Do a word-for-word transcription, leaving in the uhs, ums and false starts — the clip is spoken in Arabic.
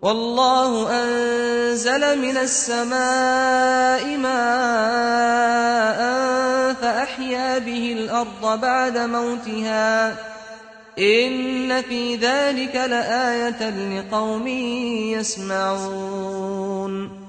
وَاللَّهُ أَنزَلَ مِنَ السَّمَاءِ مَاءً فَأَحْيَا بِهِ الْأَرْضَ بَعْدَ مَوْتِهَا ۚ إِنَّ فِي ذَٰلِكَ لَآيَةً لِّقَوْمٍ يَسْمَعُونَ